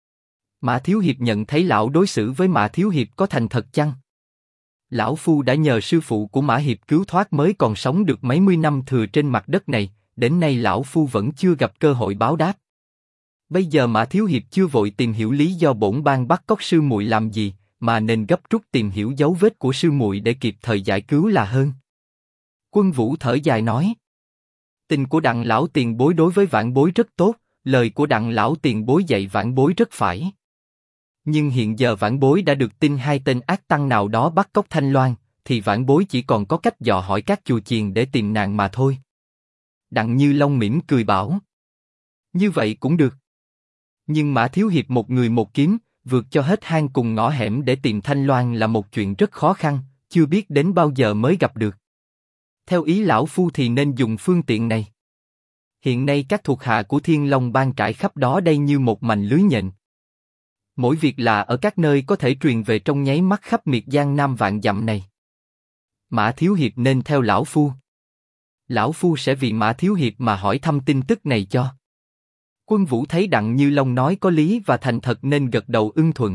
Mã Thiếu Hiệp nhận thấy lão đối xử với Mã Thiếu Hiệp có thành thật chăng? Lão phu đã nhờ sư phụ của Mã Hiệp cứu thoát mới còn sống được mấy mươi năm thừa trên mặt đất này, đến nay lão phu vẫn chưa gặp cơ hội báo đáp. Bây giờ Mã Thiếu Hiệp chưa vội tìm hiểu lý do bổn bang bắt cóc sư muội làm gì, mà nên gấp rút tìm hiểu dấu vết của sư muội để kịp thời giải cứu là hơn. Quân Vũ thở dài nói. Tình của Đặng lão tiền bối đối với Vãn Bối rất tốt, lời của Đặng lão tiền bối dạy Vãn Bối rất phải. Nhưng hiện giờ Vãn Bối đã được tin hai tên ác tăng nào đó bắt cóc Thanh Loan, thì Vãn Bối chỉ còn có cách dò hỏi các chùa chiền để tìm nàng mà thôi. Đặng Như Long mỉm cười bảo. Như vậy cũng được. Nhưng Mã Thiếu Hiệp một người một kiếm, vượt cho hết hang cùng ngõ hẻm để tìm Thanh Loan là một chuyện rất khó khăn, chưa biết đến bao giờ mới gặp được. Theo ý lão phu thì nên dùng phương tiện này. Hiện nay các thuộc hạ của Thiên Long Bang trải khắp đó đây như một mành lưới nhện. Mỗi việc là ở các nơi có thể truyền về trong nháy mắt khắp miệt giang nam vạn dặm này. Mã Thiếu Hiệp nên theo lão phu. Lão phu sẽ vì Mã Thiếu Hiệp mà hỏi thăm tin tức này cho. Quân Vũ thấy Đặng Như Long nói có lý và thành thật nên gật đầu ưng thuận.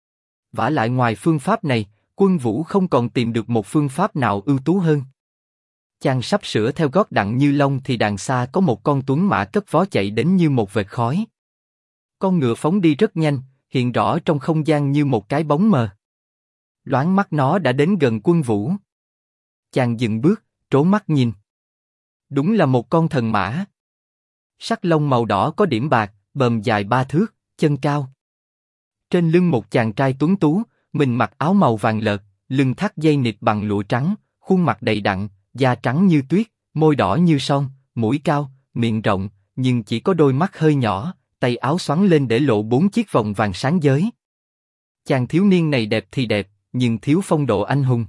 Vả lại ngoài phương pháp này, Quân Vũ không còn tìm được một phương pháp nào ưu tú hơn. Chàng sắp sửa theo gót Đặng Như Long thì đằng xa có một con tuấn mã cất vó chạy đến như một vệt khói. Con ngựa phóng đi rất nhanh, hiện rõ trong không gian như một cái bóng mờ. Loáng mắt nó đã đến gần Quân Vũ. Chàng dừng bước, trố mắt nhìn. Đúng là một con thần mã. Sắc lông màu đỏ có điểm bạc, bờm dài 3 thước, chân cao. Trên lưng một chàng trai tuấn tú, mình mặc áo màu vàng lợt, lưng thắt dây nịt bằng lụa trắng, khuôn mặt đầy đặn, da trắng như tuyết, môi đỏ như son, mũi cao, miệng rộng, nhưng chỉ có đôi mắt hơi nhỏ, tay áo xoắn lên để lộ 4 chiếc vòng vàng sáng giới. Chàng thiếu niên này đẹp thì đẹp, nhưng thiếu phong độ anh hùng.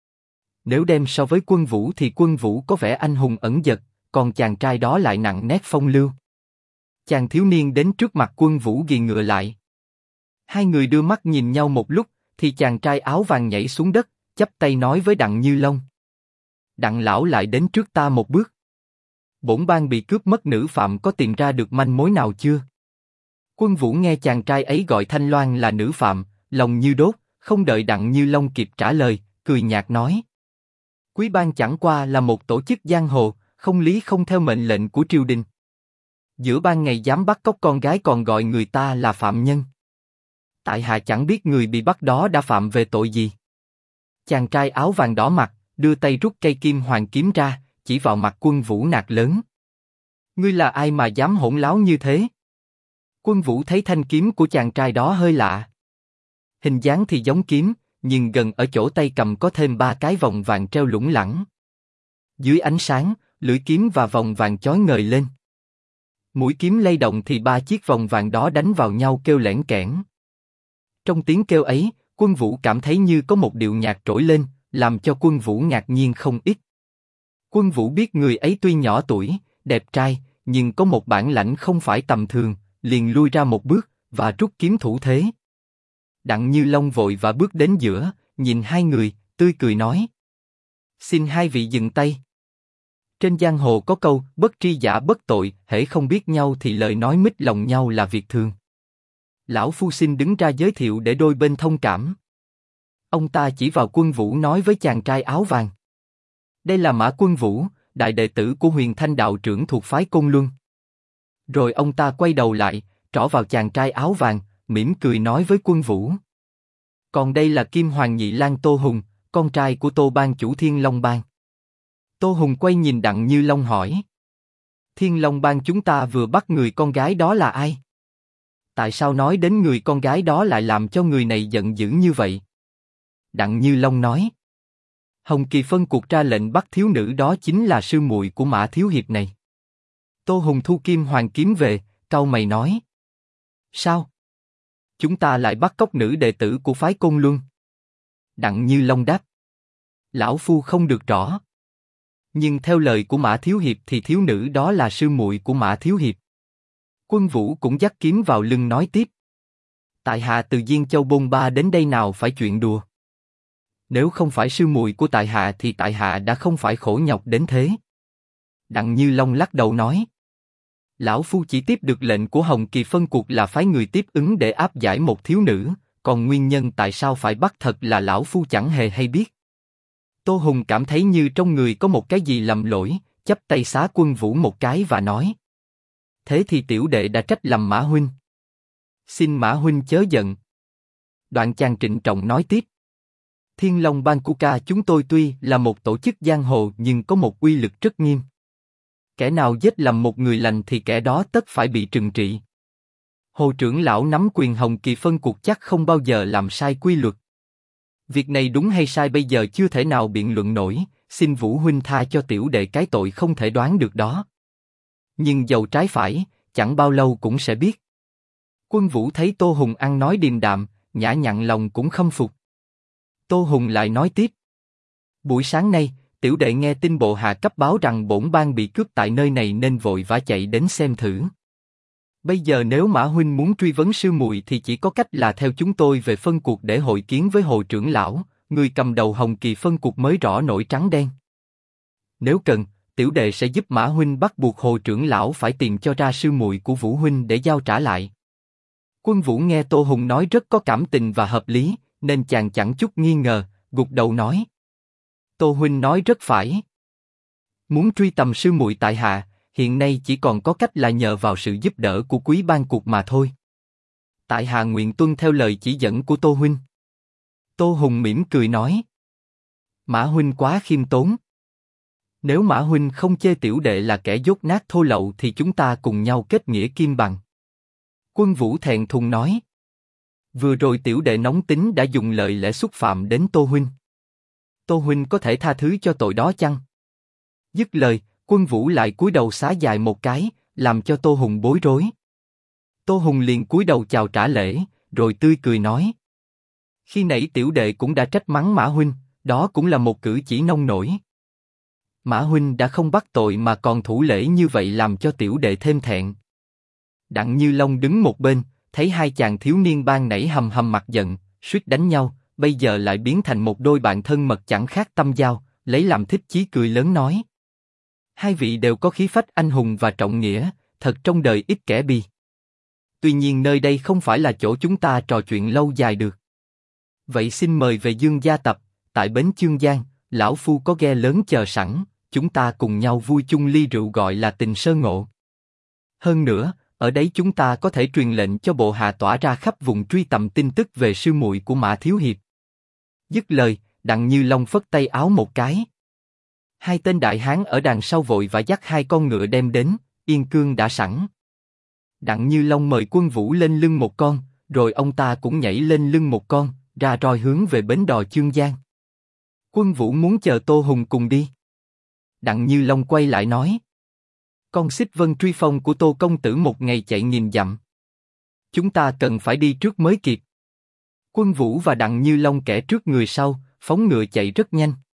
Nếu đem so với Quân Vũ thì Quân Vũ có vẻ anh hùng ẩn dật, còn chàng trai đó lại nặng nét phong lưu. Chàng thiếu niên đến trước mặt Quân Vũ ghì ngựa lại. Hai người đưa mắt nhìn nhau một lúc, thì chàng trai áo vàng nhảy xuống đất, chắp tay nói với Đặng Như Long. Đặng lão lại đến trước ta một bước. Bổn bang bị cướp mất nữ phạm có tìm ra được manh mối nào chưa? Quân Vũ nghe chàng trai ấy gọi Thanh Loan là nữ phạm, lòng như đốt, không đợi Đặng Như Long kịp trả lời, cười nhạt nói. Quý bang chẳng qua là một tổ chức giang hồ, không lý không theo mệnh lệnh của triều đình. Giữa ban ngày dám bắt cóc con gái còn gọi người ta là phạm nhân. Tại hạ chẳng biết người bị bắt đó đã phạm về tội gì. Chàng trai áo vàng đỏ mặt, đưa tay rút cây kim hoàng kiếm ra, chỉ vào mặt Quân Vũ nạt lớn. Ngươi là ai mà dám hỗn láo như thế? Quân Vũ thấy thanh kiếm của chàng trai đó hơi lạ. Hình dáng thì giống kiếm, nhưng gần ở chỗ tay cầm có thêm 3 cái vòng vàng treo lủng lẳng. Dưới ánh sáng, lưỡi kiếm và vòng vàng chói ngời lên. Mũi kiếm lay động thì 3 chiếc vòng vàng đó đánh vào nhau kêu lẻn kẽn. Trong tiếng kêu ấy, Quân Vũ cảm thấy như có một điệu nhạc trỗi lên, làm cho Quân Vũ ngạc nhiên không ít. Quân Vũ biết người ấy tuy nhỏ tuổi, đẹp trai, nhưng có một bản lãnh không phải tầm thường, liền lui ra một bước và rút kiếm thủ thế. Đặng Như Long vội và bước đến giữa, nhìn hai người, tươi cười nói: xin hai vị dừng tay. Trên giang hồ có câu bất tri giả bất tội, hễ không biết nhau thì lời nói mít lòng nhau là việc thường. Lão phu xin đứng ra giới thiệu để đôi bên thông cảm. Ông ta chỉ vào Quân Vũ nói với chàng trai áo vàng: đây là Mã Quân Vũ, đại đệ tử của Huyền Thanh đạo trưởng thuộc phái Côn Luân. Rồi ông ta quay đầu lại, trỏ vào chàng trai áo vàng, mỉm cười nói với Quân Vũ: còn đây là Kim Hoàng Nhị Lang Tô Hùng, con trai của Tô bang chủ Thiên Long bang. Tô Hùng quay nhìn Đặng Như Long hỏi: Thiên Long bang chúng ta vừa bắt người con gái đó là ai? Tại sao nói đến người con gái đó lại làm cho người này giận dữ như vậy? Đặng Như Long nói: Hồng Kỳ phân cuộc ra lệnh bắt thiếu nữ đó chính là sư muội của Mã thiếu hiệp này. Tô Hùng thu Kim Hoàng kiếm về, cau mày nói: sao? Chúng ta lại bắt cóc nữ đệ tử của phái Côn Luân? Đặng Như Long đáp: lão phu không được rõ. Nhưng theo lời của Mã thiếu hiệp thì thiếu nữ đó là sư muội của Mã thiếu hiệp. Quân Vũ cũng dắt kiếm vào lưng nói tiếp: tại hạ từ Diên Châu Bôn Ba đến đây nào phải chuyện đùa. Nếu không phải sư muội của tại hạ thì tại hạ đã không phải khổ nhọc đến thế. Đặng Như Long lắc đầu nói: lão phu chỉ tiếp được lệnh của Hồng Kỳ phân cuộc là phái người tiếp ứng để áp giải một thiếu nữ, còn nguyên nhân tại sao phải bắt thật là lão phu chẳng hề hay biết. Tô Hùng cảm thấy như trong người có một cái gì lầm lỗi, chắp tay xá Quân Vũ một cái và nói: thế thì tiểu đệ đã trách lầm Mã huynh. Xin Mã huynh chớ giận. Đoạn chàng trịnh trọng nói tiếp: Thiên Long bang của ca chúng tôi tuy là một tổ chức giang hồ nhưng có một uy lực rất nghiêm. Kẻ nào giết lầm một người lành thì kẻ đó tất phải bị trừng trị. Hồ trưởng lão nắm quyền Hồng Kỳ phân cuộc chắc không bao giờ làm sai quy luật. Việc này đúng hay sai bây giờ chưa thể nào biện luận nổi, xin Vũ huynh tha cho tiểu đệ cái tội không thể đoán được đó. Nhưng dầu trái phải, chẳng bao lâu cũng sẽ biết. Quân Vũ thấy Tô Hùng ăn nói điềm đạm, nhã nhặn lòng cũng khâm phục. Tô Hùng lại nói tiếp: buổi sáng nay, tiểu đệ nghe tin bộ hạ cấp báo rằng bổn bang bị cướp tại nơi này nên vội vã chạy đến xem thử. Bây giờ nếu Mã huynh muốn truy vấn sư muội thì chỉ có cách là theo chúng tôi về phân cuộc để hội kiến với Hồ trưởng lão, người cầm đầu Hồng Kỳ phân cuộc mới rõ nổi trắng đen. Nếu cần, tiểu đệ sẽ giúp Mã huynh bắt buộc Hồ trưởng lão phải tìm cho ra sư muội của Vũ huynh để giao trả lại. Quân Vũ nghe Tô Hùng nói rất có cảm tình và hợp lý, nên chàng chẳng chút nghi ngờ, gục đầu nói: Tô huynh nói rất phải. Muốn truy tầm sư muội tại hạ, hiện nay chỉ còn có cách là nhờ vào sự giúp đỡ của quý ban cuộc mà thôi. Tại hạ nguyện tuân theo lời chỉ dẫn của Tô huynh. Tô Hùng mỉm cười nói: Mã huynh quá khiêm tốn. Nếu Mã huynh không chê tiểu đệ là kẻ dốt nát thô lậu thì chúng ta cùng nhau kết nghĩa kim bằng. Quân Vũ thẹn thùng nói: vừa rồi tiểu đệ nóng tính đã dùng lời lẽ xúc phạm đến Tô huynh. Tô huynh có thể tha thứ cho tội đó chăng? Dứt lời, Quân Vũ lại cúi đầu xá dài một cái, làm cho Tô Hùng bối rối. Tô Hùng liền cúi đầu chào trả lễ, rồi tươi cười nói: khi nãy tiểu đệ cũng đã trách mắng Mã huynh, đó cũng là một cử chỉ nông nổi. Mã huynh đã không bắt tội mà còn thủ lễ như vậy làm cho tiểu đệ thêm thẹn. Đặng Như Long đứng một bên, thấy hai chàng thiếu niên ban nãy hầm hầm mặt giận, suýt đánh nhau, bây giờ lại biến thành một đôi bạn thân mật chẳng khác tâm giao, lấy làm thích chí cười lớn nói: Hai vị đều có khí phách anh hùng và trọng nghĩa, thật trong đời ít kẻ bi. Tuy nhiên nơi đây không phải là chỗ chúng ta trò chuyện lâu dài được. Vậy xin mời về Dương gia tập, tại bến Chương Giang, lão phu có ghe lớn chờ sẵn, chúng ta cùng nhau vui chung ly rượu gọi là tình sơ ngộ. Hơn nữa, ở đấy chúng ta có thể truyền lệnh cho bộ hạ tỏa ra khắp vùng truy tầm tin tức về sư muội của Mã Thiếu Hiệp. Dứt lời, Đặng Như Long phất tay áo một cái. Hai tên đại hán ở đằng sau vội vã dắt hai con ngựa đem đến, yên cương đã sẵn. Đặng Như Long mời Quân Vũ lên lưng một con, rồi ông ta cũng nhảy lên lưng một con, ra roi hướng về bến đò Chương Giang. Quân Vũ muốn chờ Tô Hùng cùng đi. Đặng Như Long quay lại nói: con xích vân truy phong của Tô công tử một ngày chạy nghìn dặm. Chúng ta cần phải đi trước mới kịp. Quân Vũ và Đặng Như Long kẻ trước người sau, phóng ngựa chạy rất nhanh.